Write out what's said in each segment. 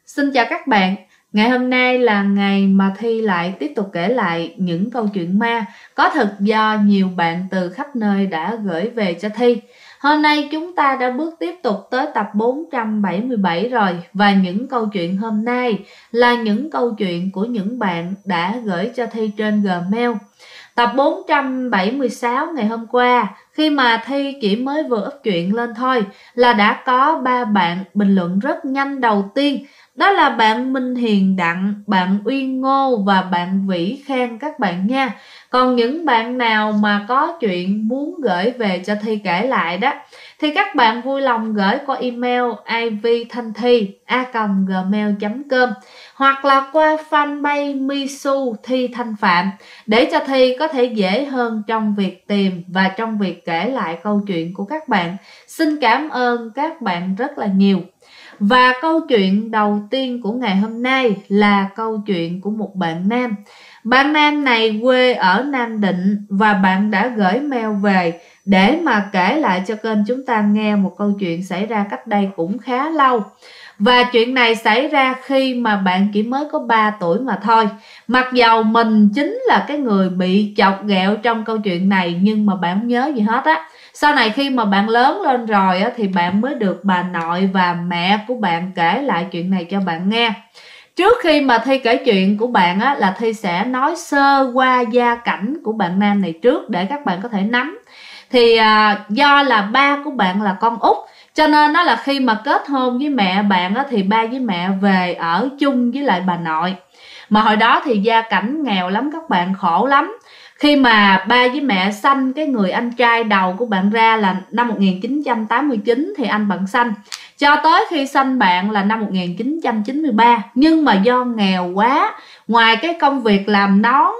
Xin chào các bạn. Ngày hôm nay là ngày mà Thi lại tiếp tục kể lại những câu chuyện ma có thật do nhiều bạn từ khắp nơi đã gửi về cho Thi. Hôm nay chúng ta đã bước tiếp tục tới tập 477 rồi, và những câu chuyện hôm nay là những câu chuyện của những bạn đã gửi cho Thi trên Gmail. Tập 476 ngày hôm qua, khi mà Thi chỉ mới vừa up chuyện lên thôi là đã có 3 bạn bình luận rất nhanh. Đầu tiên đó là bạn Minh Hiền Đặng, bạn Uyên Ngô và bạn Vĩ Khang các bạn nha. Còn những bạn nào mà có chuyện muốn gửi về cho Thi kể lại đó thì các bạn vui lòng gửi qua email ivthanthi@gmail.com hoặc là qua fanpage Misu Thi Thanh Phạm để cho Thi có thể dễ hơn trong việc tìm và trong việc kể lại câu chuyện của các bạn. Xin cảm ơn các bạn rất là nhiều. Và câu chuyện đầu tiên của ngày hôm nay là câu chuyện của một bạn nam. Bạn nam này quê ở Nam Định và bạn đã gửi mail về để mà kể lại cho kênh chúng ta nghe một câu chuyện xảy ra cách đây cũng khá lâu. Và chuyện này xảy ra khi mà bạn chỉ mới có 3 tuổi mà thôi. Mặc dầu mình chính là cái người bị chọc ghẹo trong câu chuyện này, nhưng mà bạn không nhớ gì hết á. Sau này khi mà bạn lớn lên rồi á, thì bạn mới được bà nội và mẹ của bạn kể lại chuyện này cho bạn nghe. Trước khi mà Thi kể chuyện của bạn á, là Thi sẽ nói sơ qua gia cảnh của bạn nam này trước để các bạn có thể nắm. Thì do là ba của bạn là con út, cho nên đó là khi mà kết hôn với mẹ bạn á, thì ba với mẹ về ở chung với lại bà nội. Mà hồi đó thì gia cảnh nghèo lắm các bạn, khổ lắm. Khi mà ba với mẹ sanh cái người anh trai đầu của bạn ra là năm 1989 thì anh bạn sanh. Cho tới khi sanh bạn là năm 1993. Nhưng mà do nghèo quá, ngoài cái công việc làm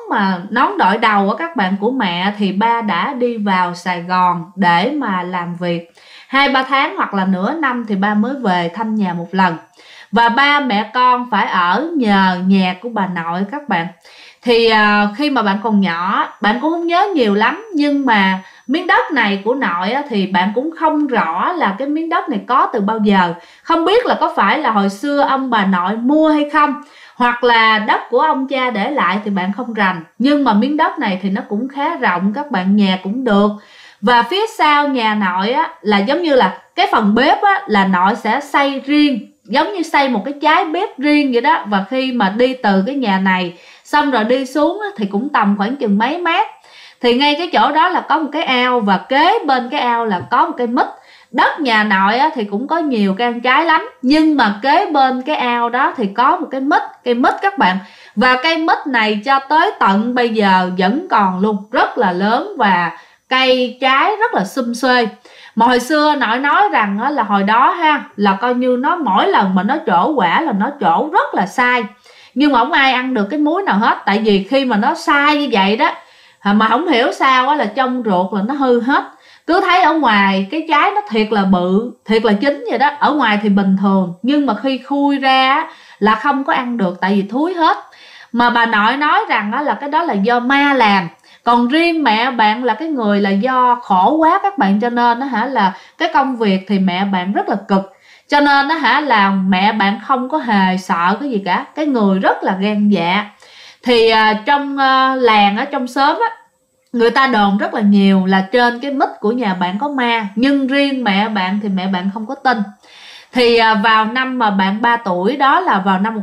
nón đội đầu á các bạn của mẹ, thì ba đã đi vào Sài Gòn để mà làm việc 2-3 tháng hoặc là nửa năm thì ba mới về thăm nhà một lần. Và ba mẹ con phải ở nhờ nhà của bà nội các bạn. Thì khi mà bạn còn nhỏ, bạn cũng không nhớ nhiều lắm, nhưng mà miếng đất này của nội á, thì bạn cũng không rõ là cái miếng đất này có từ bao giờ. Không biết là có phải là hồi xưa ông bà nội mua hay không, hoặc là đất của ông cha để lại thì bạn không rành. Nhưng mà miếng đất này thì nó cũng khá rộng các bạn, nhà cũng được. Và phía sau nhà nội á, là giống như là cái phần bếp á, là nội sẽ xây riêng, giống như xây một cái trái bếp riêng vậy đó. Và khi mà đi từ cái nhà này xong rồi đi xuống á, thì cũng tầm khoảng chừng mấy mét. Thì ngay cái chỗ đó là có một cái ao, và kế bên cái ao là có một cây mít. Đất nhà nội á, thì cũng có nhiều cây ăn trái lắm, nhưng mà kế bên cái ao đó thì có một cây mít các bạn. Và cây mít này cho tới tận bây giờ vẫn còn luôn, rất là lớn và cây trái rất là sum xuê. Mà hồi xưa nội nói rằng là hồi đó ha, là coi như nó mỗi lần mà nó trổ quả là nó trổ rất là sai, nhưng mà không ai ăn được cái múi nào hết. Tại vì khi mà nó sai như vậy đó, mà không hiểu sao á, là trong ruột là nó hư hết. Cứ thấy ở ngoài cái trái nó thiệt là bự, thiệt là chín vậy đó, ở ngoài thì bình thường, nhưng mà khi khui ra á, là không có ăn được tại vì thúi hết. Mà bà nội nói rằng á, là cái đó là do ma làm. Còn riêng mẹ bạn là cái người là do khổ quá các bạn, cho nên đó là cái công việc thì mẹ bạn rất là cực. Cho nên đó là mẹ bạn không có hề sợ cái gì cả, cái người rất là gan dạ. Thì trong làng, ở trong xóm á, người ta đồn rất là nhiều là trên cái mít của nhà bạn có ma. Nhưng riêng mẹ bạn thì mẹ bạn không có tin. Thì vào năm mà bạn 3 tuổi, đó là vào năm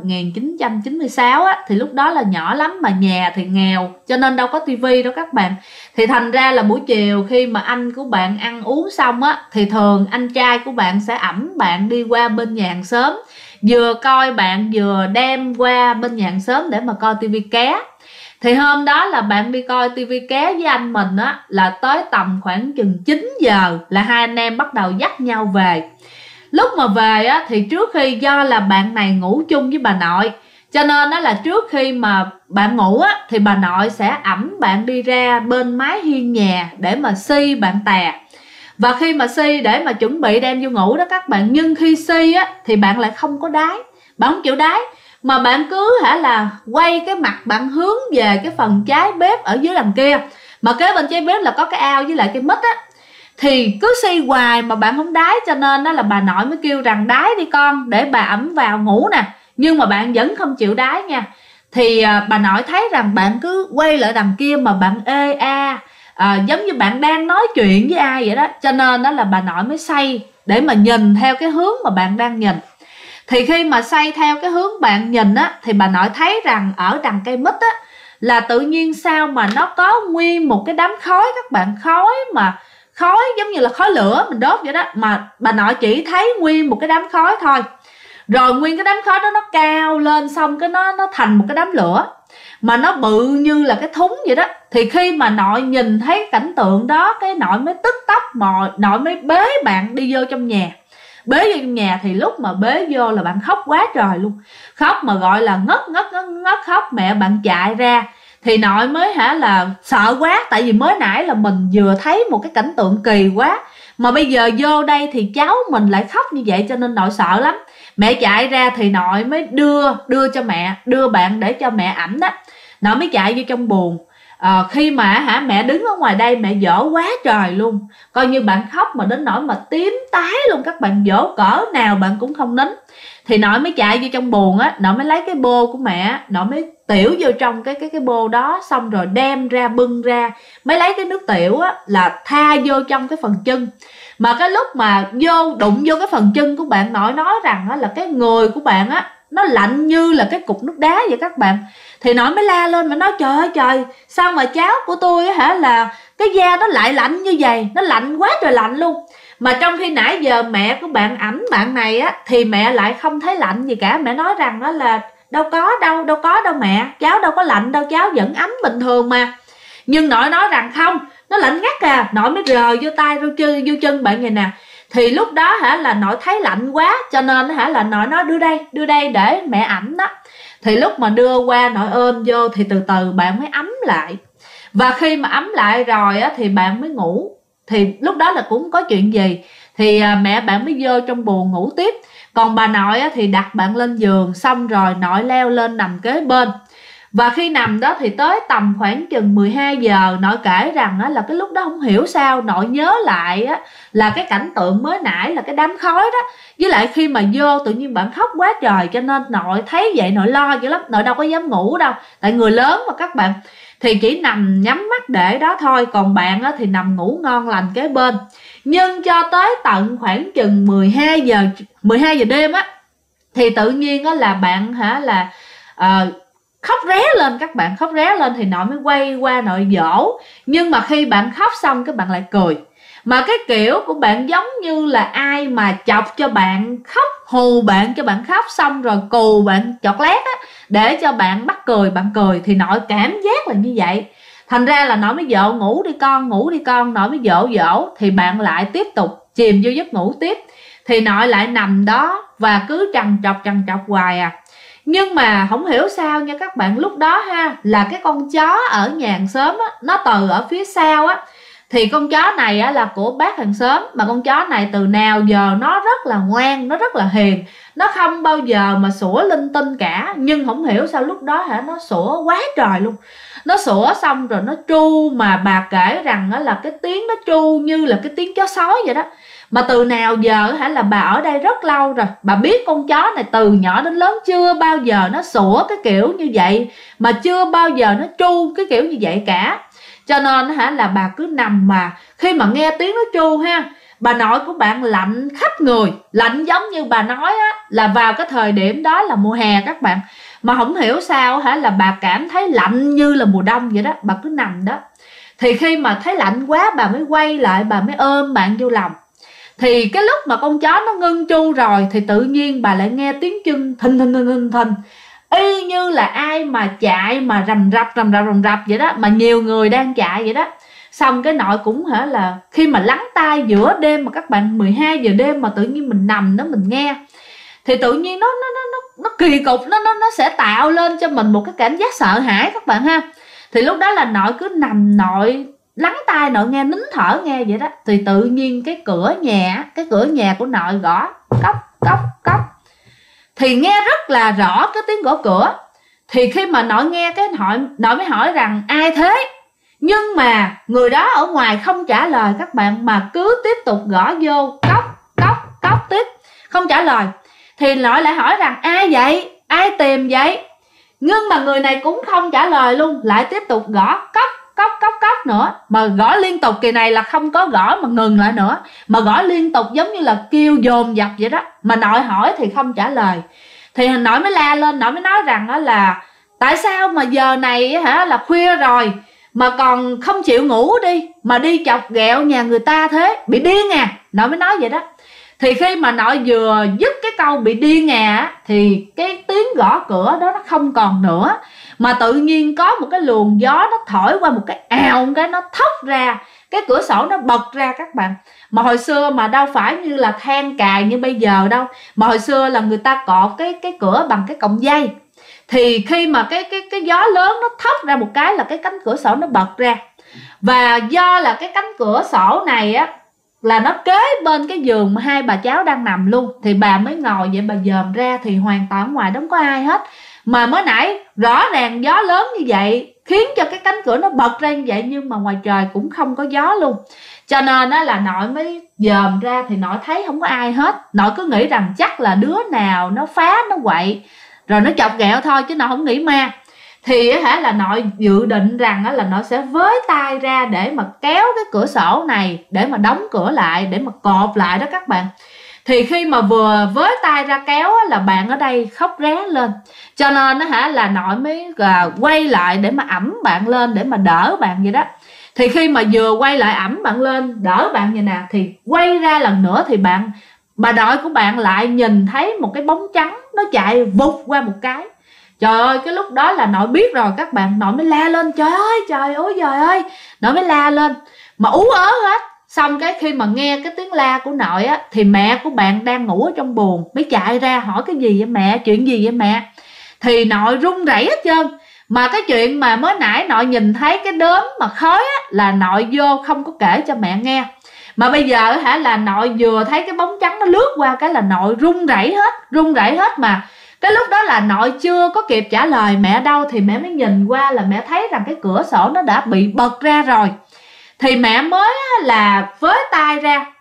1996 á, thì lúc đó là nhỏ lắm mà nhà thì nghèo, cho nên đâu có tivi đâu các bạn. Thì thành ra là buổi chiều khi mà anh của bạn ăn uống xong á, thì thường anh trai của bạn sẽ ẵm bạn đi qua bên nhà hàng xóm, vừa coi bạn vừa đem qua bên nhà hàng xóm để mà coi tivi ké. Thì hôm đó là bạn đi coi tivi ké với anh mình á, là tới tầm khoảng chừng 9 giờ là hai anh em bắt đầu dắt nhau về. Lúc mà về á, thì trước khi do là bạn này ngủ chung với bà nội, cho nên đó là trước khi mà bạn ngủ á, thì bà nội sẽ ẵm bạn đi ra bên mái hiên nhà để mà si bạn tè. Và khi mà si để mà chuẩn bị đem vô ngủ đó các bạn, nhưng khi si á, thì bạn lại không có đái, bạn không chịu đái, mà bạn cứ là quay cái mặt bạn hướng về cái phần trái bếp ở dưới đằng kia. Mà kế bên trái bếp là có cái ao với lại cái mít á. Thì cứ si hoài mà bạn không đái, cho nên đó là bà nội mới kêu rằng đái đi con, để bà ẵm vào ngủ nè. nhưng mà bạn vẫn không chịu đái nha. Thì bà nội thấy rằng bạn cứ quay lại đằng kia mà bạn ê a, giống như bạn đang nói chuyện với ai vậy đó. Cho nên đó là bà nội mới xoay để mà nhìn theo cái hướng mà bạn đang nhìn. Thì khi mà xoay theo cái hướng bạn nhìn á, thì bà nội thấy rằng ở đằng cây mít á, là tự nhiên sao mà nó có nguyên một cái đám khói các bạn. Khói mà khói giống như là khói lửa mình đốt vậy đó, mà bà nội chỉ thấy nguyên một cái đám khói thôi. Rồi nguyên cái đám khói đó nó cao lên, xong cái nó thành một cái đám lửa mà nó bự như là cái thúng vậy đó. Thì khi mà nội nhìn thấy cảnh tượng đó, cái nội mới tức tốc, nội mới bế bạn đi vô trong nhà. Bế vô trong nhà thì lúc mà bế vô là bạn khóc quá trời luôn, khóc mà gọi là ngất khóc. Mẹ bạn chạy ra thì nội mới là sợ quá, tại vì mới nãy là mình vừa thấy một cái cảnh tượng kỳ quá, mà bây giờ vô đây thì cháu mình lại khóc như vậy, cho nên nội sợ lắm. Mẹ chạy ra thì nội mới đưa cho mẹ, đưa bạn để cho mẹ ẵm đó. Nội mới chạy vô trong buồng. Khi mà mẹ đứng ở ngoài đây mẹ dỗ quá trời luôn, coi như bạn khóc mà đến nỗi mà tím tái luôn, các bạn dỗ cỡ nào bạn cũng không nín. Thì nội mới chạy vô trong buồng á, nội mới lấy cái bô của mẹ, nội mới tiểu vô trong cái bô đó, xong rồi đem ra bưng ra, mới lấy cái nước tiểu á là tha vô trong cái phần chân. Mà cái lúc mà đụng vô cái phần chân của bạn, nội nói rằng á, là cái người của bạn á nó lạnh như là cái cục nước đá vậy các bạn. Thì nội mới la lên mà nói trời ơi trời, sao mà cháu của tôi là cái da nó lại lạnh như vậy, nó lạnh quá trời lạnh luôn. Mà trong khi nãy giờ mẹ của bạn ẵm bạn này á thì mẹ lại không thấy lạnh gì cả. Mẹ nói rằng đó là đâu có đâu mẹ, cháu đâu có lạnh đâu, cháu vẫn ấm bình thường mà. Nhưng nội nói rằng không, nó lạnh ngắt à. Nội mới rờ vô tay vô chân bạn vậy nè. Thì lúc đó là nội thấy lạnh quá, cho nên là nội nói đưa đây để mẹ ẩm đó. Thì lúc mà đưa qua nội ôm vô thì từ từ bạn mới ấm lại. Và khi mà ấm lại rồi á thì bạn mới ngủ. Thì lúc đó là cũng có chuyện gì thì mẹ bạn mới vô trong buồng ngủ tiếp. Còn bà nội á thì đặt bạn lên giường, xong rồi nội leo lên nằm kế bên. Và khi nằm đó thì tới tầm khoảng chừng 12 giờ, nội kể rằng á, là cái lúc đó không hiểu sao nội nhớ lại á, là cái cảnh tượng mới nãy là cái đám khói đó. Với lại khi mà vô tự nhiên bạn khóc quá trời, cho nên nội thấy vậy nội lo dữ lắm. Nội đâu có dám ngủ đâu, tại người lớn mà các bạn, thì chỉ nằm nhắm mắt để đó thôi. Còn bạn á, thì nằm ngủ ngon lành kế bên. Nhưng cho tới tận khoảng chừng 12 giờ đêm á, thì tự nhiên á, là bạn khóc ré lên các bạn. Khóc ré lên thì nội mới quay qua nội dỗ. Nhưng mà khi bạn khóc xong các bạn lại cười. Mà cái kiểu của bạn giống như là ai mà chọc cho bạn khóc, hù bạn cho bạn khóc, xong rồi cù bạn chọt lét á, để cho bạn bắt cười, bạn cười. Thì nội cảm giác là như vậy. Thành ra là nội mới dỗ ngủ đi con, nội mới dỗ. Thì bạn lại tiếp tục chìm vô giấc ngủ tiếp. Thì nội lại nằm đó và cứ trằn trọc hoài à. Nhưng mà không hiểu sao nha các bạn, lúc đó là cái con chó ở nhà hàng xóm á, nó từ ở phía sau á. Thì con chó này á, là của bác hàng xóm. Mà con chó này từ nào giờ nó rất là ngoan, nó rất là hiền, nó không bao giờ mà sủa linh tinh cả. Nhưng không hiểu sao lúc đó nó sủa quá trời luôn. Nó sủa xong rồi nó tru, mà bà kể rằng á, là cái tiếng nó tru như là cái tiếng chó sói vậy đó. Mà từ nào giờ là bà ở đây rất lâu rồi, bà biết con chó này từ nhỏ đến lớn chưa bao giờ nó sủa cái kiểu như vậy, mà chưa bao giờ nó tru cái kiểu như vậy cả. Cho nên là bà cứ nằm, mà khi mà nghe tiếng nó tru bà nội của bạn lạnh khắp người. Lạnh giống như bà nói á, là vào cái thời điểm đó là mùa hè các bạn. Mà không hiểu sao là bà cảm thấy lạnh như là mùa đông vậy đó. Bà cứ nằm đó. Thì khi mà thấy lạnh quá, bà mới quay lại, bà mới ôm bạn vô lòng. Thì cái lúc mà con chó nó ngưng tru rồi, thì tự nhiên bà lại nghe tiếng chân thình, y như là ai mà chạy mà rầm rập vậy đó, mà nhiều người đang chạy vậy đó. Xong cái nội cũng là khi mà lắng tai giữa đêm mà các bạn, 12 giờ đêm mà tự nhiên mình nằm đó mình nghe, thì tự nhiên nó kỳ cục, nó sẽ tạo lên cho mình một cái cảm giác sợ hãi các bạn ha. Thì lúc đó là nội cứ nằm, nội lắng tai, nội nghe, nín thở nghe vậy đó. Thì tự nhiên cái cửa nhà của nội gõ cốc. Thì nghe rất là rõ cái tiếng gõ cửa. Thì khi mà nội nghe cái nội mới hỏi rằng ai thế. Nhưng mà người đó ở ngoài không trả lời các bạn, mà cứ tiếp tục gõ vô cốc tiếp, không trả lời. Thì nội lại hỏi rằng ai vậy, ai tìm vậy? Nhưng mà người này cũng không trả lời luôn, lại tiếp tục gõ cốc cốc cốc cốc nữa, mà gõ liên tục. Kỳ này là không có gõ mà ngừng lại nữa, mà gõ liên tục giống như là kêu dồn dập vậy đó. Mà nội hỏi thì không trả lời. Thì nội mới la lên, nội mới nói rằng đó là tại sao mà giờ này hả, là khuya rồi mà còn không chịu ngủ đi, mà đi chọc ghẹo nhà người ta thế, bị điên à. Nội mới nói vậy đó. Thì khi mà nội vừa dứt cái câu bị điên à, thì cái tiếng gõ cửa đó nó không còn nữa, mà tự nhiên có một cái luồng gió nó thổi qua một cái ào, cái nó thốc ra, cái cửa sổ nó bật ra các bạn. Mà hồi xưa mà đâu phải như là than cài như bây giờ đâu, mà hồi xưa là người ta cột cái cửa bằng cái cọng dây. Thì khi mà cái gió lớn nó thốc ra một cái là cái cánh cửa sổ nó bật ra. Và do là cái cánh cửa sổ này á là nó kế bên cái giường mà hai bà cháu đang nằm luôn, thì bà mới ngồi vậy, bà dòm ra thì hoàn toàn ngoài đó không có ai hết. Mà mới nãy rõ ràng gió lớn như vậy khiến cho cái cánh cửa nó bật ra như vậy, nhưng mà ngoài trời cũng không có gió luôn. Cho nên đó là nội mới dòm ra thì nội thấy không có ai hết. Nội cứ nghĩ rằng chắc là đứa nào nó phá nó quậy rồi nó chọc ghẹo thôi, chứ nội không nghĩ ma. Thì là nội dự định rằng là nội sẽ với tay ra để mà kéo cái cửa sổ này, để mà đóng cửa lại, để mà cột lại đó các bạn. Thì khi mà vừa với tay ra kéo là bạn ở đây khóc ré lên. Cho nên là nội mới quay lại để mà ẵm bạn lên, để mà đỡ bạn vậy đó. Thì khi mà vừa quay lại ẵm bạn lên, đỡ bạn vậy nè, thì quay ra lần nữa thì bà nội của bạn lại nhìn thấy một cái bóng trắng nó chạy vụt qua một cái. Trời ơi, cái lúc đó là nội biết rồi các bạn. Nội mới la lên, trời ơi trời ơi. Nội mới la lên mà ú ớ hết. Xong cái khi mà nghe cái tiếng la của nội á, thì mẹ của bạn đang ngủ ở trong buồng mới chạy ra hỏi cái gì vậy mẹ, chuyện gì vậy mẹ. Thì nội run rẩy hết trơn. Mà cái chuyện mà mới nãy nội nhìn thấy cái đốm mà khói á, là nội vô không có kể cho mẹ nghe. Mà bây giờ là nội vừa thấy cái bóng trắng nó lướt qua cái là nội run rẩy hết. Mà cái lúc đó là nội chưa có kịp trả lời mẹ đâu, thì mẹ mới nhìn qua là mẹ thấy rằng cái cửa sổ nó đã bị bật ra rồi. Thì mẹ mới là với tay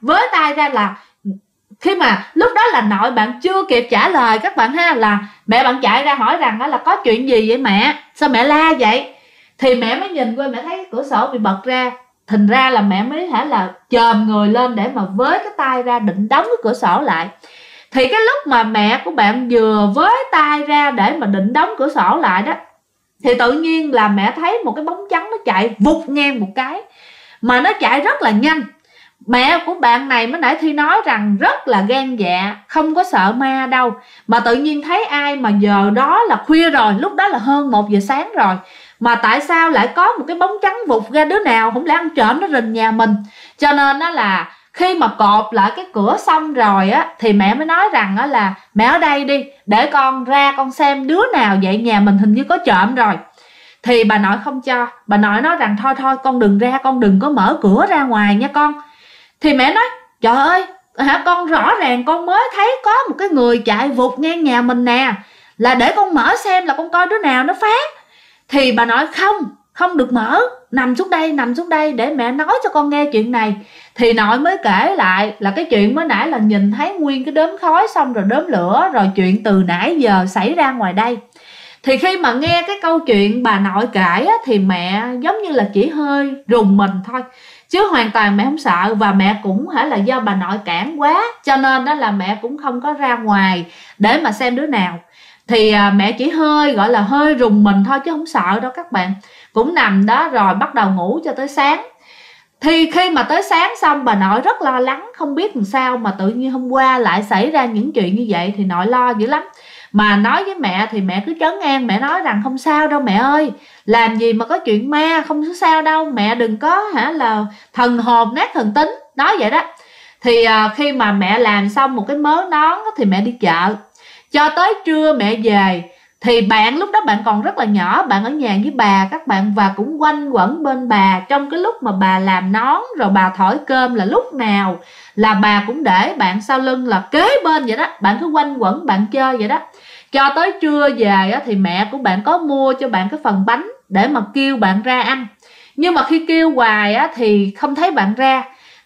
ra là khi mà lúc đó là nội bạn chưa kịp trả lời các bạn ha, là mẹ bạn chạy ra hỏi rằng là có chuyện gì vậy mẹ, sao mẹ la vậy. Thì mẹ mới nhìn qua, mẹ thấy cái cửa sổ bị bật ra. Thành ra là mẹ mới là chồm người lên để mà với cái tay ra định đóng cái cửa sổ lại. Thì cái lúc mà mẹ của bạn vừa với tay ra để mà định đóng cửa sổ lại đó, thì tự nhiên là mẹ thấy một cái bóng trắng nó chạy vụt ngang một cái, mà nó chạy rất là nhanh. Mẹ của bạn này mới nãy Thi nói rằng rất là gan dạ, không có sợ ma đâu. Mà tự nhiên thấy ai mà giờ đó là khuya rồi, lúc đó là hơn 1 giờ sáng rồi, mà tại sao lại có một cái bóng trắng vụt ra, đứa nào không lẽ ăn trộm nó rình nhà mình. Cho nên đó là khi mà cột lại cái cửa xong rồi á, thì mẹ mới nói rằng á là mẹ ở đây đi, để con ra con xem đứa nào vậy, nhà mình hình như có trộm rồi. Thì bà nội không cho. Bà nội nói rằng thôi con đừng ra, con đừng có mở cửa ra ngoài nha con. Thì mẹ nói trời ơi con rõ ràng con mới thấy có một cái người chạy vụt ngang nhà mình nè, là để con mở xem là con coi đứa nào nó phá. Thì bà nói không được mở, nằm xuống đây để mẹ nói cho con nghe chuyện này. Thì nội mới kể lại là cái chuyện mới nãy là nhìn thấy nguyên cái đốm khói, xong rồi đốm lửa, rồi chuyện từ nãy giờ xảy ra ngoài đây. Thì khi mà nghe cái câu chuyện bà nội kể á, thì mẹ giống như là chỉ hơi rùng mình thôi, chứ hoàn toàn mẹ không sợ. Và mẹ cũng là do bà nội cản quá, cho nên đó là mẹ cũng không có ra ngoài để mà xem đứa nào. Thì mẹ chỉ hơi gọi là hơi rùng mình thôi, chứ không sợ đâu các bạn. Cũng nằm đó rồi bắt đầu ngủ cho tới sáng. Thì khi mà tới sáng xong, bà nội rất lo lắng, không biết làm sao mà tự nhiên hôm qua lại xảy ra những chuyện như vậy. Thì nội lo dữ lắm. Mà nói với mẹ thì mẹ cứ trấn an, mẹ nói rằng không sao đâu mẹ ơi, làm gì mà có chuyện ma, không có sao đâu, mẹ đừng có là thần hồn nát thần tính, nói vậy đó. Thì khi mà mẹ làm xong một cái mớ nón thì mẹ đi chợ. Cho tới trưa mẹ về, thì bạn lúc đó bạn còn rất là nhỏ, bạn ở nhà với bà các bạn, và cũng quanh quẩn bên bà. Trong cái lúc mà bà làm nón rồi bà thổi cơm là lúc nào là bà cũng để bạn sau lưng là kế bên vậy đó, bạn cứ quanh quẩn bạn chơi vậy đó. Cho tới trưa về thì mẹ của bạn có mua cho bạn cái phần bánh để mà kêu bạn ra ăn. Nhưng mà khi kêu hoài thì không thấy bạn ra.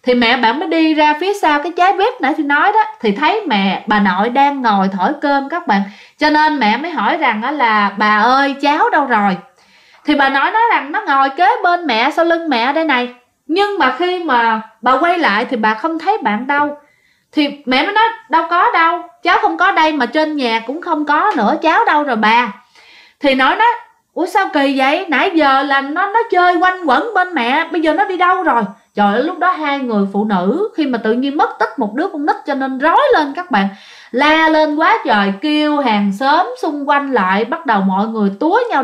Thì mẹ bạn mới đi ra phía sau cái trái bếp nãy thì nói đó, thì thấy bà nội đang ngồi thổi cơm các bạn. Cho nên mẹ mới hỏi rằng đó là bà ơi cháu đâu rồi. Thì bà nội nói rằng nó ngồi kế bên mẹ, sau lưng mẹ đây này. Nhưng mà khi mà bà quay lại thì bà không thấy bạn đâu. Thì mẹ mới nói đâu có đâu, cháu không có đây, mà trên nhà cũng không có nữa, cháu đâu rồi bà. Thì nói ủa sao kỳ vậy, nãy giờ là nó chơi quanh quẩn bên mẹ, bây giờ nó đi đâu rồi. Trời ơi, lúc đó hai người phụ nữ khi mà tự nhiên mất tích một đứa con nít cho nên rối lên các bạn, la lên quá trời, kêu hàng xóm xung quanh lại, bắt đầu mọi người túa nhau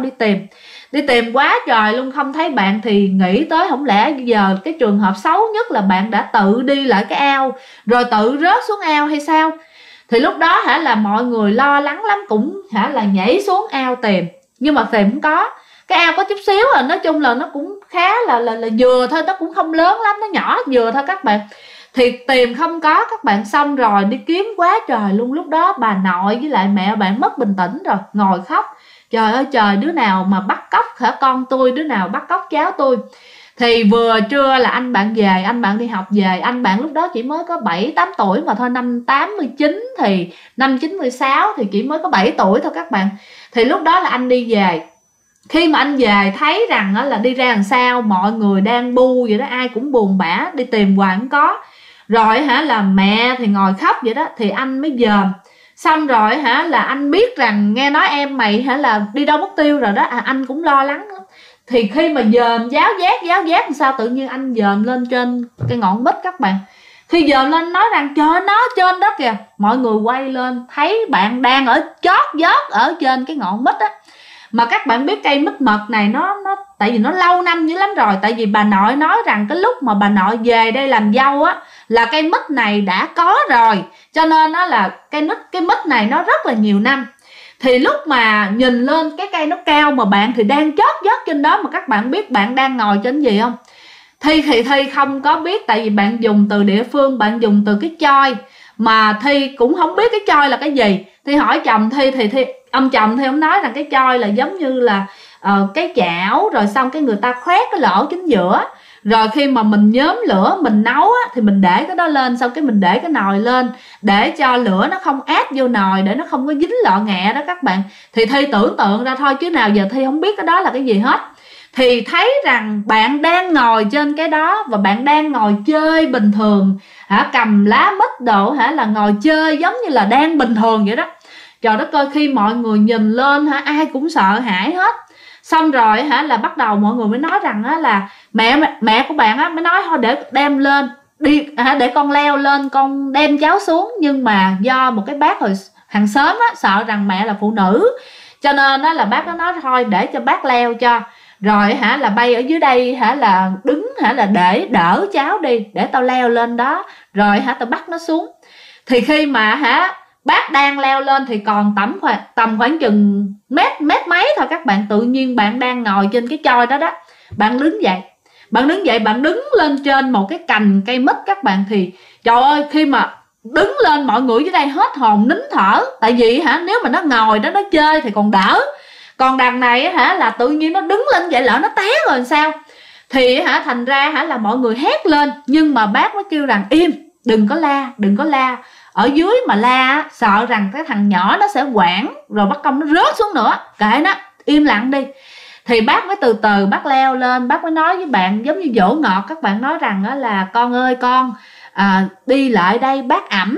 đi tìm quá trời luôn, không thấy bạn. Thì nghĩ tới không lẽ giờ cái trường hợp xấu nhất là bạn đã tự đi lại cái ao rồi tự rớt xuống ao hay sao. Thì lúc đó là mọi người lo lắng lắm, cũng là nhảy xuống ao tìm, nhưng mà tìm không có. Cái ao có chút xíu à, nói chung là nó cũng khá là vừa thôi, nó cũng không lớn lắm, nó nhỏ vừa thôi các bạn. Thì tìm không có các bạn, xong rồi đi kiếm quá trời luôn. Lúc đó bà nội với lại mẹ bạn mất bình tĩnh rồi, ngồi khóc. Trời ơi trời, đứa nào mà bắt cóc con tôi, đứa nào bắt cóc cháu tôi. Thì vừa trưa là anh bạn về, anh bạn đi học về. Anh bạn lúc đó chỉ mới có 7-8 tuổi mà thôi, năm 89 thì năm 96 thì chỉ mới có 7 tuổi thôi các bạn. Thì lúc đó là anh đi về. Khi mà anh về thấy rằng là đi ra làm sao mọi người đang bu vậy đó, ai cũng buồn bã, đi tìm hoài không có. Rồi là mẹ thì ngồi khóc vậy đó, thì anh mới dòm. Xong rồi là anh biết rằng nghe nói em mày là đi đâu mất tiêu rồi đó, anh cũng lo lắng lắm. Thì khi mà dòm giáo giác làm sao tự nhiên anh dòm lên trên cái ngọn bích các bạn. Khi dòm lên nói rằng trời, nó trên đó kìa. Mọi người quay lên thấy bạn đang ở chót vót ở trên cái ngọn mít á. Mà các bạn biết cây mít mật này nó tại vì nó lâu năm dữ lắm rồi. Tại vì bà nội nói rằng cái lúc mà bà nội về đây làm dâu á là cây mít này đã có rồi, cho nên nó là cái mít này nó rất là nhiều năm. Thì lúc mà nhìn lên cái cây nó cao mà bạn thì đang chót vót trên đó, mà các bạn biết bạn đang ngồi trên gì không? Thi không có biết, tại vì bạn dùng từ địa phương, bạn dùng từ cái choi, mà Thi cũng không biết cái choi là cái gì. Thi hỏi chồng Thi thì ông chồng Thi ông nói rằng cái choi là giống như là cái chảo, rồi xong cái người ta khoét cái lỗ chính giữa, rồi khi mà mình nhóm lửa mình nấu á, thì mình để cái đó lên, xong cái mình để cái nồi lên để cho lửa nó không áp vô nồi, để nó không có dính lọ nghẹ đó các bạn. Thì Thi tưởng tượng ra thôi, chứ nào giờ Thi không biết cái đó là cái gì hết. Thì thấy rằng bạn đang ngồi trên cái đó và bạn đang ngồi chơi bình thường, cầm lá mít đồ là ngồi chơi giống như là đang bình thường vậy đó. Trời đất ơi, khi mọi người nhìn lên ai cũng sợ hãi hết. Xong rồi là bắt đầu mọi người mới nói rằng là mẹ của bạn mới nói thôi để đem lên đi, để con leo lên con đem cháu xuống. Nhưng mà do một cái bác hồi hàng xóm sợ rằng mẹ là phụ nữ, cho nên là bác nó nói thôi để cho bác leo cho, rồi là bay ở dưới đây là đứng là để đỡ cháu đi, để tao leo lên đó rồi tao bắt nó xuống. Thì khi mà bác đang leo lên thì còn tầm khoảng chừng mét mấy thôi các bạn. Tự nhiên bạn đang ngồi trên cái choi đó đó, bạn đứng dậy, bạn đứng lên trên một cái cành cây mít các bạn. Thì trời ơi, khi mà đứng lên mọi người dưới đây hết hồn nín thở. Tại vì nếu mà nó ngồi đó nó chơi thì còn đỡ, còn đằng này là tự nhiên nó đứng lên vậy, lỡ nó té rồi làm sao. Thì thành ra là mọi người hét lên, nhưng mà bác mới kêu rằng im, đừng có la. Ở dưới mà la sợ rằng cái thằng nhỏ nó sẽ quảng rồi bắt công nó rớt xuống nữa, kệ nó, im lặng đi. Thì bác mới từ từ bác leo lên, bác mới nói với bạn giống như dỗ ngọt các bạn, nói rằng là con ơi con, đi lại đây bác ẵm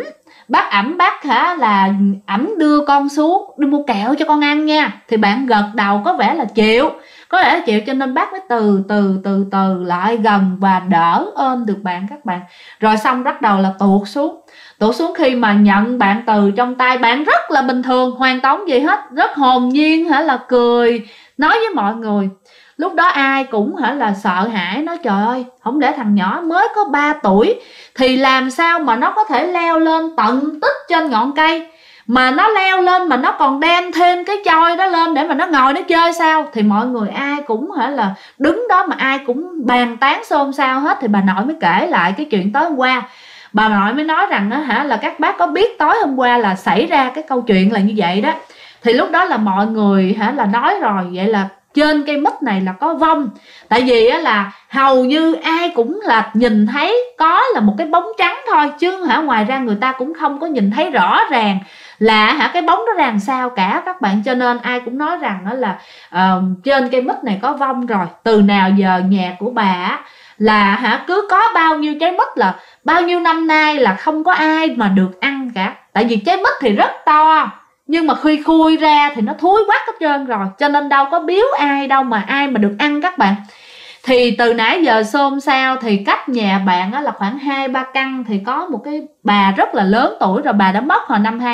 bác là ẵm đưa con xuống đi mua kẹo cho con ăn nha. Thì bạn gật đầu có vẻ là chịu, cho nên bác mới từ từ lại gần và đỡ ôm được bạn các bạn. Rồi xong bắt đầu là tuột xuống. Khi mà nhận bạn từ trong tay, bạn rất là bình thường, hoàn toàn gì hết, rất hồn nhiên là cười nói với mọi người. Lúc đó ai cũng là sợ hãi, nói trời ơi, không để thằng nhỏ mới có 3 tuổi thì làm sao mà nó có thể leo lên tận tích trên ngọn cây, mà nó leo lên mà nó còn đem thêm cái choi đó lên để mà nó ngồi nó chơi sao. Thì mọi người ai cũng là đứng đó mà ai cũng bàn tán xôn xao hết. Thì bà nội mới kể lại cái chuyện tối hôm qua. Bà nội mới nói rằng là các bác có biết tối hôm qua là xảy ra cái câu chuyện là như vậy đó. Thì lúc đó là mọi người là nói rồi, vậy là trên cây mít này là có vong. Tại vì á là hầu như ai cũng là nhìn thấy có là một cái bóng trắng thôi, chứ ngoài ra người ta cũng không có nhìn thấy rõ ràng là cái bóng đó ra làm sao cả các bạn. Cho nên ai cũng nói rằng đó là trên cây mít này có vong rồi. Từ nào giờ nhà của bà là cứ có bao nhiêu trái mít là bao nhiêu năm nay là không có ai mà được ăn cả. Tại vì trái mít thì rất to, nhưng mà khi khui ra thì nó thúi quắc hết trơn rồi, cho nên đâu có biếu ai đâu mà ai mà được ăn các bạn. Thì từ nãy giờ xôn xao thì cách nhà bạn là khoảng 2-3 căn thì có một cái bà rất là lớn tuổi rồi. Bà đã mất hồi năm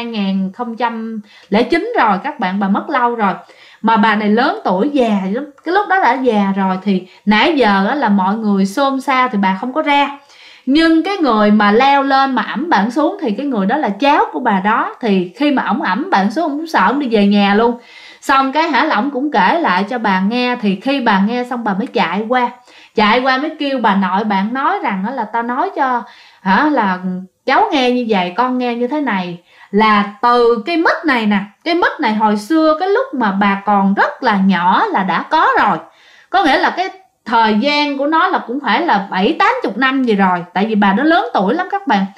2009 rồi các bạn, bà mất lâu rồi. Mà bà này lớn tuổi già lắm, cái lúc đó đã già rồi. Thì nãy giờ là mọi người xôn xao thì bà không có ra. Nhưng cái người mà leo lên mà ẵm bạn xuống thì cái người đó là cháu của bà đó. Thì khi mà ổng ẵm bạn xuống, ổng cũng sợ, ổng đi về nhà luôn. Xong cái là ổng cũng kể lại cho bà nghe. Thì khi bà nghe xong bà mới chạy qua mới kêu bà nội bạn nói rằng là tao nói cho là cháu nghe như vậy, con nghe như thế này, là từ cái mít này nè, cái mít này hồi xưa cái lúc mà bà còn rất là nhỏ là đã có rồi. Có nghĩa là cái thời gian của nó là cũng phải là 70-80 năm gì rồi. Tại vì bà đó lớn tuổi lắm các bạn,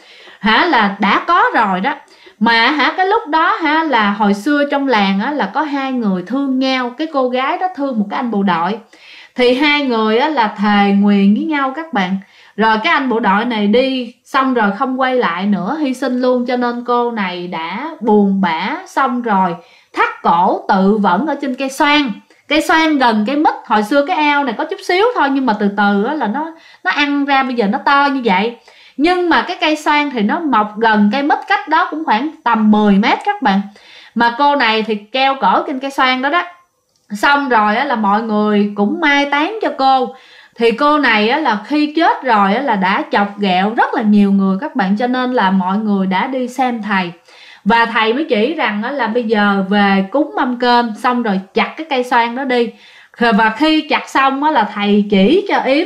là đã có rồi đó. Mà cái lúc đó là hồi xưa trong làng là có hai người thương nhau. Cái cô gái đó thương một cái anh bộ đội, thì hai người là thề nguyền với nhau các bạn. Rồi cái anh bộ đội này đi xong rồi không quay lại nữa, hy sinh luôn. Cho nên cô này đã buồn bã, xong rồi thắt cổ tự vẫn ở trên cây xoan. Cây xoan gần cây mít. Hồi xưa cái ao này có chút xíu thôi, nhưng mà từ từ là nó ăn ra, bây giờ nó to như vậy. Nhưng mà cái cây xoan thì nó mọc gần cây mít, cách đó cũng khoảng tầm 10 mét các bạn. Mà cô này thì keo cổ trên cây xoan đó đó. Xong rồi là mọi người cũng mai táng cho cô. Thì cô này là khi chết rồi là đã chọc ghẹo rất là nhiều người các bạn. Cho nên là mọi người đã đi xem thầy. Và thầy mới chỉ rằng là bây giờ về cúng mâm cơm, xong rồi chặt cái cây xoan đó đi. Và khi chặt xong là thầy chỉ cho Yếm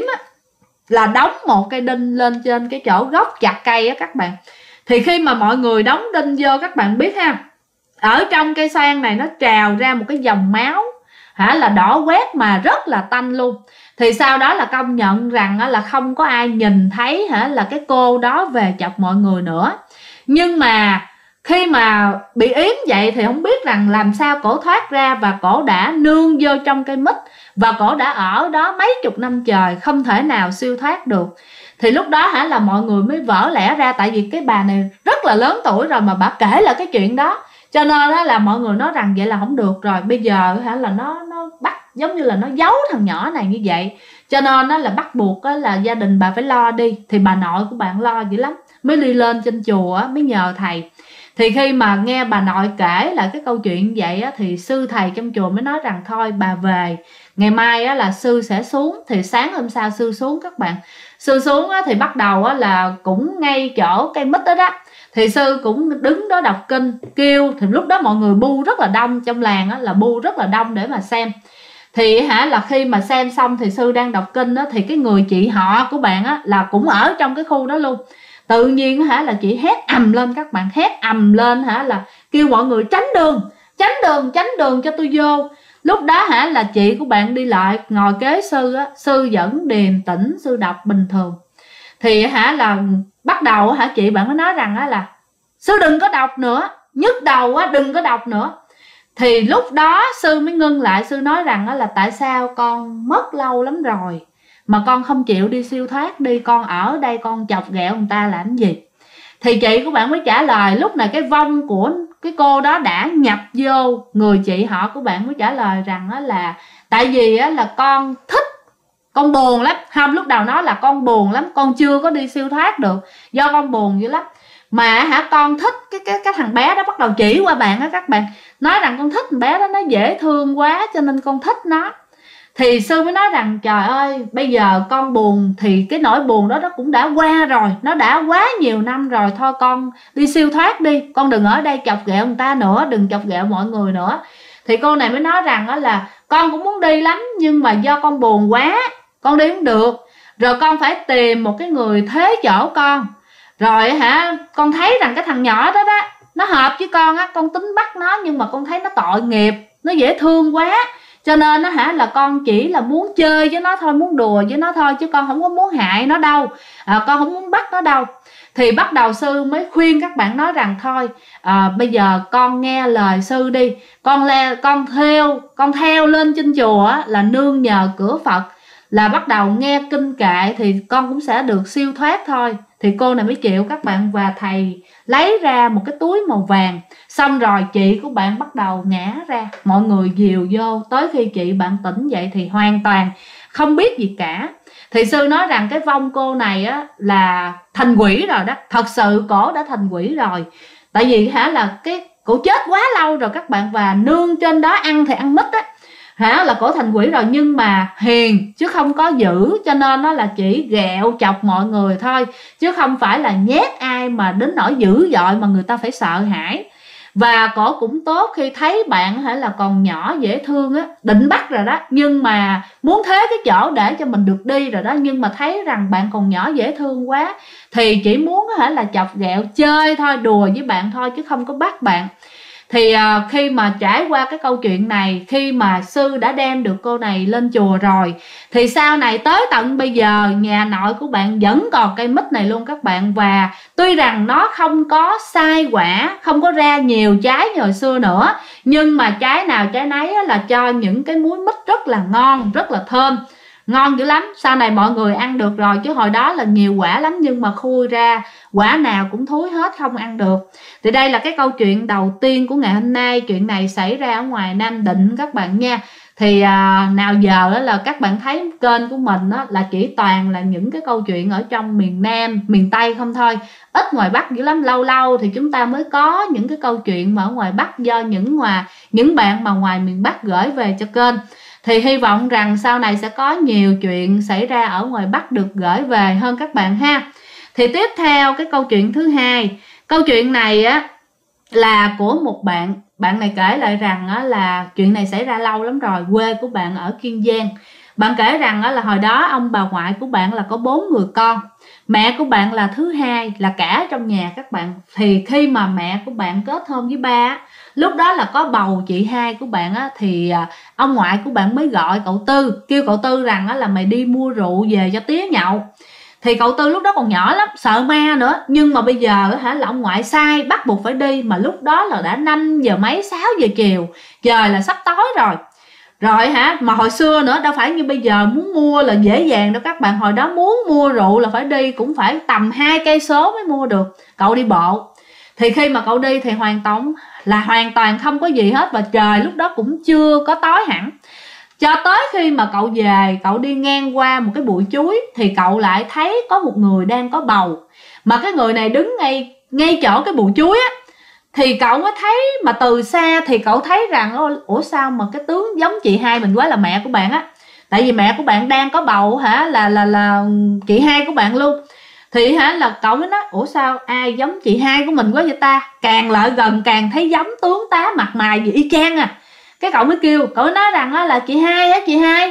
là đóng một cây đinh lên trên cái chỗ gốc chặt cây các bạn. Thì khi mà mọi người đóng đinh vô, các bạn biết ở trong cây xoan này nó trào ra một cái dòng máu là đỏ quét mà rất là tanh luôn. Thì sau đó là công nhận rằng là không có ai nhìn thấy là cái cô đó về chọc mọi người nữa. Nhưng mà khi mà bị Yếm vậy thì không biết rằng làm sao cổ thoát ra. Và cổ đã nương vô trong cây mít, và cổ đã ở đó mấy chục năm trời, không thể nào siêu thoát được. Thì lúc đó là mọi người mới vỡ lẽ ra. Tại vì cái bà này rất là lớn tuổi rồi mà bà kể lại cái chuyện đó. Cho nên là mọi người nói rằng vậy là không được rồi. Bây giờ là nó bắt, giống như là nó giấu thằng nhỏ này như vậy. Cho nên là bắt buộc là gia đình bà phải lo đi. Thì bà nội của bạn lo dữ lắm, mới đi lên trên chùa mới nhờ thầy. Thì khi mà nghe bà nội kể lại cái câu chuyện vậy thì sư thầy trong chùa mới nói rằng thôi bà về, ngày mai là sư sẽ xuống. Thì sáng hôm sau sư xuống các bạn. Sư xuống thì bắt đầu là cũng ngay chỗ cây mít đó. Thì sư cũng đứng đó đọc kinh kêu. Thì lúc đó mọi người bu rất là đông, trong làng là bu rất là đông để mà xem. Thì là khi mà xem xong thì sư đang đọc kinh thì cái người chị họ của bạn là cũng ở trong cái khu đó luôn. Tự nhiên là chị hét ầm lên các bạn, hét ầm lên là kêu mọi người tránh đường cho tôi vô. Lúc đó là chị của bạn đi lại ngồi kế sư sư vẫn điềm tĩnh, sư đọc bình thường. Thì là bắt đầu chị bạn nó nói rằng là sư đừng có đọc nữa, nhức đầu đừng có đọc nữa. Thì lúc đó sư mới ngưng lại, sư nói rằng là tại sao con mất lâu lắm rồi mà con không chịu đi siêu thoát đi, con ở đây con chọc ghẹo người ta làm gì. Thì chị của bạn mới trả lời, lúc này cái vong của cái cô đó đã nhập vô người chị họ của bạn, mới trả lời rằng là tại vì là con thích, con buồn lắm. Không, lúc đầu nói là con buồn lắm, con chưa có đi siêu thoát được do con buồn dữ lắm. Mà con thích cái thằng bé đó, bắt đầu chỉ qua bạn các bạn, nói rằng con thích thằng bé đó, nó dễ thương quá cho nên con thích nó. Thì sư mới nói rằng trời ơi, bây giờ con buồn thì cái nỗi buồn đó cũng đã qua rồi, nó đã quá nhiều năm rồi, thôi con đi siêu thoát đi, con đừng ở đây chọc ghẹo người ta nữa, đừng chọc ghẹo mọi người nữa. Thì cô này mới nói rằng là con cũng muốn đi lắm, nhưng mà do con buồn quá con đi không được, rồi con phải tìm một cái người thế chỗ con. Rồi con thấy rằng cái thằng nhỏ đó nó hợp với con tính bắt nó, nhưng mà con thấy nó tội nghiệp, nó dễ thương quá, Cho nên nó là con chỉ là muốn chơi với nó thôi, muốn đùa với nó thôi, chứ con không có muốn hại nó đâu, con không muốn bắt nó đâu. Thì bắt đầu sư mới khuyên các bạn nói rằng thôi, bây giờ con nghe lời sư đi, con theo lên trên chùa là nương nhờ cửa Phật, là bắt đầu nghe kinh kệ thì con cũng sẽ được siêu thoát thôi. Thì cô này mới chịu các bạn, và thầy lấy ra một cái túi màu vàng. Xong rồi chị của bạn bắt đầu ngã ra, mọi người dìu vô, tới khi chị bạn tỉnh dậy thì hoàn toàn không biết gì cả. Thì sư nói rằng cái vong cô này á là thành quỷ rồi đó, thật sự cổ đã thành quỷ rồi. Tại vì là cái cổ chết quá lâu rồi các bạn, và nương trên đó ăn thì ăn mít á, là cổ thành quỷ rồi, nhưng mà hiền chứ không có dữ, cho nên nó là chỉ ghẹo chọc mọi người thôi, chứ không phải là nhét ai mà đến nỗi dữ dội mà người ta phải sợ hãi. Và cổ cũng tốt khi thấy bạn là còn nhỏ dễ thương á, định bắt rồi đó, nhưng mà muốn thế cái chỗ để cho mình được đi rồi đó, nhưng mà thấy rằng bạn còn nhỏ dễ thương quá thì chỉ muốn là chọc ghẹo chơi thôi, đùa với bạn thôi, chứ không có bắt bạn. Thì khi mà trải qua cái câu chuyện này, khi mà sư đã đem được cô này lên chùa rồi, thì sau này tới tận bây giờ nhà nội của bạn vẫn còn cây mít này luôn các bạn. Và tuy rằng nó không có sai quả, không có ra nhiều trái như hồi xưa nữa, nhưng mà trái nào trái nấy là cho những cái múi mít rất là ngon, rất là thơm, ngon dữ lắm. Sau này mọi người ăn được rồi, chứ hồi đó là nhiều quả lắm, nhưng mà khui ra quả nào cũng thúi hết, không ăn được. Thì đây là cái câu chuyện đầu tiên của ngày hôm nay. Chuyện này xảy ra ở ngoài Nam Định các bạn nha. Thì nào giờ là các bạn thấy kênh của mình là chỉ toàn là những cái câu chuyện ở trong miền Nam, miền Tây không thôi, ít ngoài Bắc dữ lắm. Lâu lâu thì chúng ta mới có những cái câu chuyện mà ở ngoài Bắc, do những bạn mà ngoài miền Bắc gửi về cho kênh. Thì hy vọng rằng sau này sẽ có nhiều chuyện xảy ra ở ngoài Bắc được gửi về hơn các bạn ha. Thì tiếp theo cái câu chuyện thứ hai. Câu chuyện này là của một bạn. Bạn này kể lại rằng là chuyện này xảy ra lâu lắm rồi, quê của bạn ở Kiên Giang. Bạn kể rằng là hồi đó ông bà ngoại của bạn là có 4 người con. Mẹ của bạn là thứ hai, là cả trong nhà các bạn. Thì khi mà mẹ của bạn kết hôn với ba, lúc đó là có bầu chị hai của bạn thì ông ngoại của bạn mới gọi cậu Tư, kêu cậu Tư rằng là mày đi mua rượu về cho tía nhậu. Thì cậu Tư lúc đó còn nhỏ lắm, sợ ma nữa, nhưng mà bây giờ là ông ngoại sai, bắt buộc phải đi. Mà lúc đó là đã 5 giờ mấy 6 giờ chiều, trời là sắp tối rồi. Mà hồi xưa nữa, đâu phải như bây giờ muốn mua là dễ dàng đâu các bạn. Hồi đó muốn mua rượu là phải đi, cũng phải tầm 2 cây số mới mua được. Cậu đi bộ. Thì khi mà cậu đi thì hoàn toàn không có gì hết, và trời lúc đó cũng chưa có tối hẳn. Cho tới khi mà cậu về, cậu đi ngang qua một cái bụi chuối thì cậu lại thấy có một người đang có bầu. Mà cái người này đứng ngay chỗ cái bụi chuối á. Thì cậu mới thấy, mà từ xa thì cậu thấy rằng ủa sao mà cái tướng giống chị hai mình quá, là mẹ của bạn á. Tại vì mẹ của bạn đang có bầu là chị hai của bạn luôn. Thì là cậu mới nói ủa sao ai giống chị hai của mình quá vậy ta. Càng lại gần càng thấy giống, tướng tá mặt mày gì y chang à. Cái cậu mới kêu, cậu nói rằng là chị hai.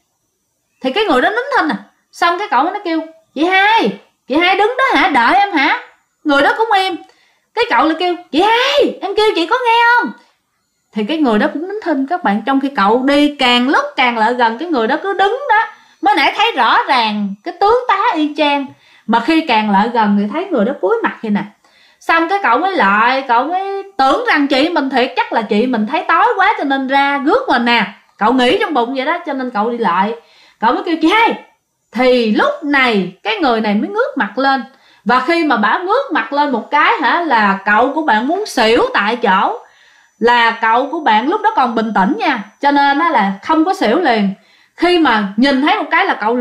Thì cái người đó nín thinh à. Xong cái cậu mới kêu chị hai đứng đó đợi em hả. Người đó cũng im. Cái cậu lại kêu chị hai, em kêu chị có nghe không. Thì cái người đó cũng nín thinh các bạn. Trong khi cậu đi càng lúc càng lại gần, cái người đó cứ đứng đó. Mới nãy thấy rõ ràng cái tướng tá y chang, mà khi càng lại gần thì thấy người đó cúi mặt vậy nè. Xong cái cậu mới tưởng rằng chị mình thiệt, chắc là chị mình thấy tối quá cho nên ra rước mình nè. Cậu nghĩ trong bụng vậy đó, cho nên cậu đi lại. Cậu mới kêu chị hai. Thì lúc này cái người này mới ngước mặt lên. Và khi mà bả ngước mặt lên một cái là cậu của bạn muốn xỉu tại chỗ. Là cậu của bạn lúc đó còn bình tĩnh nha, cho nên là không có xỉu liền. Khi mà nhìn thấy một cái là cậu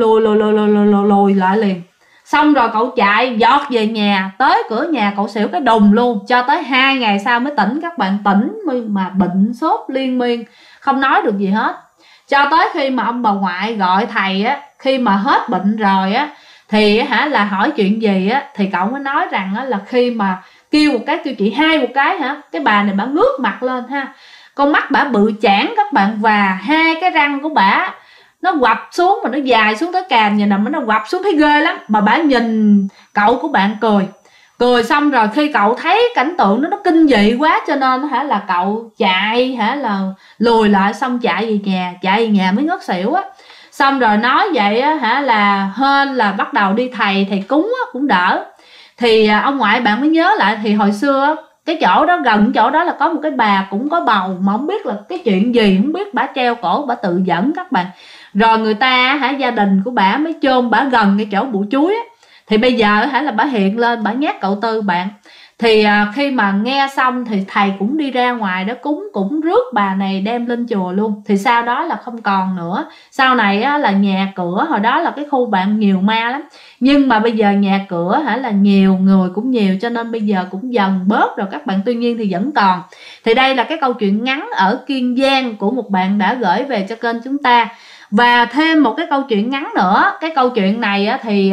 lùi lại liền. Xong rồi cậu chạy giọt về nhà, tới cửa nhà cậu xỉu cái đùng luôn. Cho tới 2 ngày sau mới tỉnh các bạn. Tỉnh mà bệnh sốt liên miên, không nói được gì hết. Cho tới khi mà ông bà ngoại gọi thầy khi mà hết bệnh rồi thì là hỏi chuyện gì thì cậu mới nói rằng là khi mà kêu một cái, kêu chị hai một cái cái bà này bả ngước mặt lên con mắt bả bự chảng các bạn, và 2 cái răng của bả nó quặp xuống, mà nó dài xuống tới càm, nhìn nằm nó quặp xuống thấy ghê lắm. Mà bả nhìn cậu của bạn cười. Cười xong rồi khi cậu thấy cảnh tượng nó kinh dị quá cho nên là cậu chạy là lùi lại, xong chạy về nhà mới ngất xỉu á. Xong rồi nói vậy là hên là bắt đầu đi thầy cúng cũng đỡ. Thì ông ngoại bạn mới nhớ lại, thì hồi xưa cái chỗ đó, gần chỗ đó là có một cái bà cũng có bầu, mà không biết là cái chuyện gì, không biết bả treo cổ bả tự dẫn các bạn. Rồi người ta gia đình của bả mới chôn bả gần cái chỗ bụi chuối á. Thì bây giờ là bả hiện lên, bả nhát cậu Tư bạn. Thì khi mà nghe xong thì thầy cũng đi ra ngoài đó cúng, cũng rước bà này đem lên chùa luôn. Thì sau đó là không còn nữa. Sau này là nhà cửa, hồi đó là cái khu bạn nhiều ma lắm, nhưng mà bây giờ nhà cửa là nhiều, người cũng nhiều, cho nên bây giờ cũng dần bớt rồi các bạn. Tuy nhiên thì vẫn còn. Thì đây là cái câu chuyện ngắn ở Kiên Giang của một bạn đã gửi về cho kênh chúng ta. Và thêm một cái câu chuyện ngắn nữa. Cái câu chuyện này thì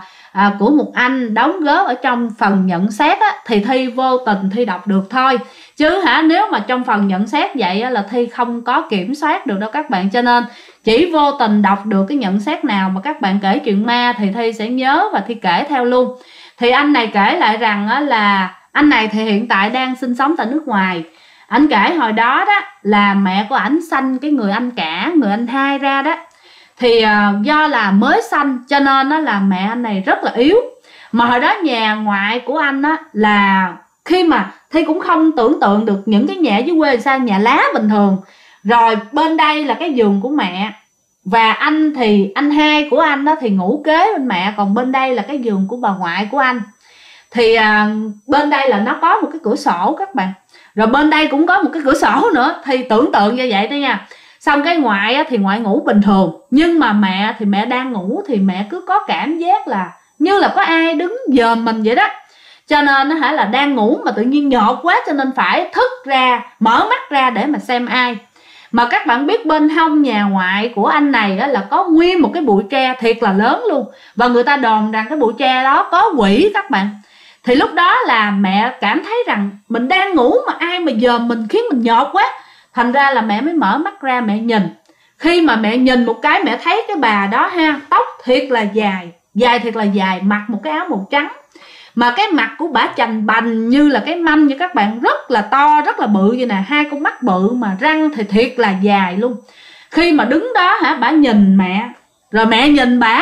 của một anh đóng góp ở trong phần nhận xét thì Thi vô tình Thi đọc được thôi, chứ nếu mà trong phần nhận xét vậy là Thi không có kiểm soát được đâu các bạn. Cho nên chỉ vô tình đọc được cái nhận xét nào mà các bạn kể chuyện ma thì Thi sẽ nhớ và Thi kể theo luôn. Thì anh này kể lại rằng là anh này thì hiện tại đang sinh sống tại nước ngoài. Anh kể hồi đó là mẹ của ảnh sanh cái người anh cả, người anh hai ra đó. Thì do là mới sanh cho nên là mẹ anh này rất là yếu. Mà hồi đó nhà ngoại của anh là khi mà Thi cũng không tưởng tượng được những cái nhà dưới quê sao, nhà lá bình thường. Rồi bên đây là cái giường của mẹ. Và anh thì anh hai của anh thì ngủ kế bên mẹ, còn bên đây là cái giường của bà ngoại của anh. Thì bên đây là nó có một cái cửa sổ các bạn, rồi bên đây cũng có một cái cửa sổ nữa. Thì tưởng tượng như vậy đó nha. Xong cái ngoại thì ngoại ngủ bình thường, nhưng mà mẹ thì mẹ đang ngủ, thì mẹ cứ có cảm giác là như là có ai đứng dòm mình vậy đó. Cho nên là đang ngủ mà tự nhiên nhột quá, cho nên phải thức ra, mở mắt ra để mà xem ai. Mà các bạn biết bên hông nhà ngoại của anh này là có nguyên một cái bụi tre thiệt là lớn luôn. Và người ta đồn rằng cái bụi tre đó có quỷ các bạn. Thì lúc đó là mẹ cảm thấy rằng mình đang ngủ mà ai mà dòm mình khiến mình nhột quá. Thành ra là mẹ mới mở mắt ra mẹ nhìn. Khi mà mẹ nhìn một cái, mẹ thấy cái bà đó tóc thiệt là dài, dài thiệt là dài, mặc một cái áo màu trắng. Mà cái mặt của bả chành bành như là cái mâm như các bạn, rất là to, rất là bự vậy nè, hai con mắt bự mà răng thì thiệt là dài luôn. Khi mà đứng đó bả nhìn mẹ, rồi mẹ nhìn bả,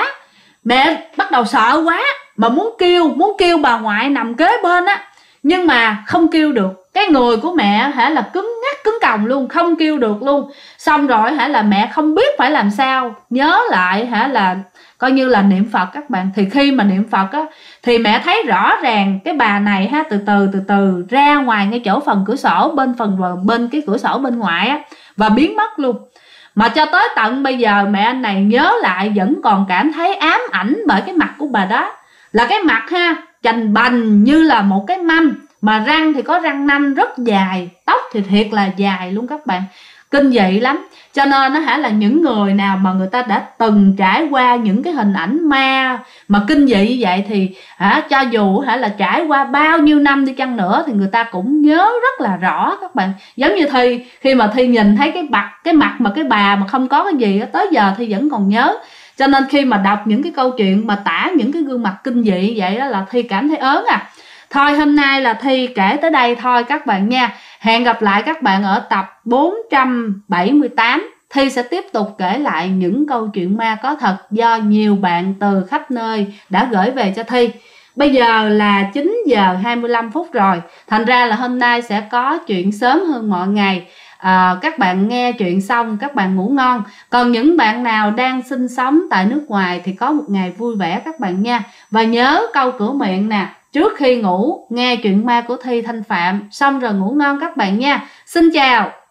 mẹ bắt đầu sợ quá mà muốn kêu bà ngoại nằm kế bên nhưng mà không kêu được. Cái người của mẹ là cứng ngắc cứng còng luôn, không kêu được luôn. Xong rồi là mẹ không biết phải làm sao, nhớ lại là coi như là niệm Phật các bạn. Thì khi mà niệm Phật thì mẹ thấy rõ ràng cái bà này từ từ ra ngoài ngay chỗ phần cửa sổ, bên cái cửa sổ bên ngoài và biến mất luôn. Mà cho tới tận bây giờ mẹ anh này nhớ lại vẫn còn cảm thấy ám ảnh bởi cái mặt của bà đó. Là cái mặt chành bành như là một cái mâm, mà răng thì có răng nanh rất dài, tóc thì thiệt là dài luôn các bạn. Kinh dị lắm. Cho nên là những người nào mà người ta đã từng trải qua những cái hình ảnh ma mà kinh dị như vậy thì cho dù là trải qua bao nhiêu năm đi chăng nữa thì người ta cũng nhớ rất là rõ các bạn. Giống như Thi, khi mà Thi nhìn thấy cái mặt mà cái bà mà không có cái gì tới giờ Thi vẫn còn nhớ. Cho nên khi mà đọc những cái câu chuyện mà tả những cái gương mặt kinh dị vậy đó là Thi cảm thấy ớn Thôi hôm nay là Thi kể tới đây thôi các bạn nha. Hẹn gặp lại các bạn ở tập 478. Thi sẽ tiếp tục kể lại những câu chuyện ma có thật do nhiều bạn từ khắp nơi đã gửi về cho Thi. Bây giờ là 9 giờ 25 phút rồi. Thành ra là hôm nay sẽ có chuyện sớm hơn mọi ngày. Các bạn nghe chuyện xong các bạn ngủ ngon. Còn những bạn nào đang sinh sống tại nước ngoài thì có một ngày vui vẻ các bạn nha. Và nhớ câu cửa miệng nè, trước khi ngủ nghe chuyện ma của Thi Thanh Phạm, xong rồi ngủ ngon các bạn nha. Xin chào.